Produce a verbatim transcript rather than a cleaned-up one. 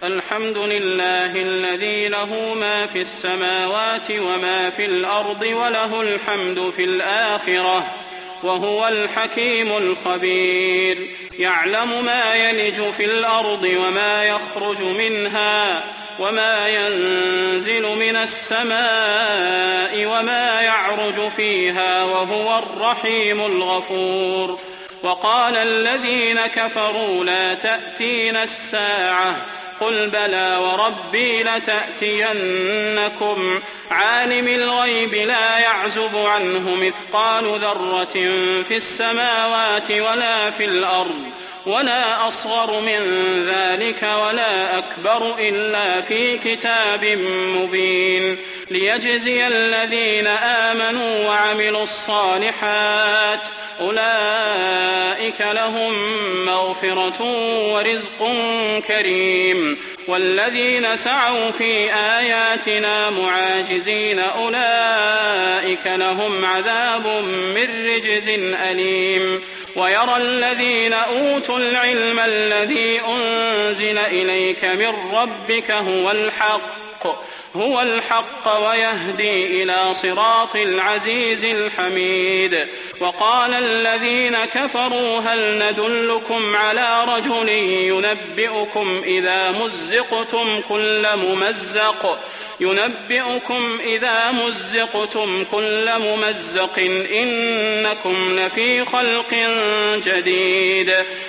الحمد لله الذي له ما في السماوات وما في الأرض وله الحمد في الآخرة وهو الحكيم الخبير. يعلم ما يلج في الأرض وما يخرج منها وما ينزل من السماء وما يعرج فيها وهو الرحيم الغفور. وقال الذين كفروا لا تأتينا الساعة قل بلى وربي لتأتينكم عالم الغيب لا يعزب عنه مثقال ذرة في السماوات ولا في الأرض ولا أصغر من ذلك ولا أكبر إلا في كتاب مبين ليجزي الذين آمنوا وعملوا الصالحات أولئك لهم مغفرة ورزق كريم. والذين سعوا في آياتنا معاجزين أولئك لهم عذاب من رجز أليم. ويرى الذين أوتوا العلم الذي أنزل إليك من ربك هو الحق هو الحق ويهدي إلى صراط العزيز الحميد. وقال الذين كفروا هل ندلكم على رجل ينبئكم إذا مزقتم كل ممزق ينبئكم إذا مزقتم كل ممزق إنكم لفي خلق جديد.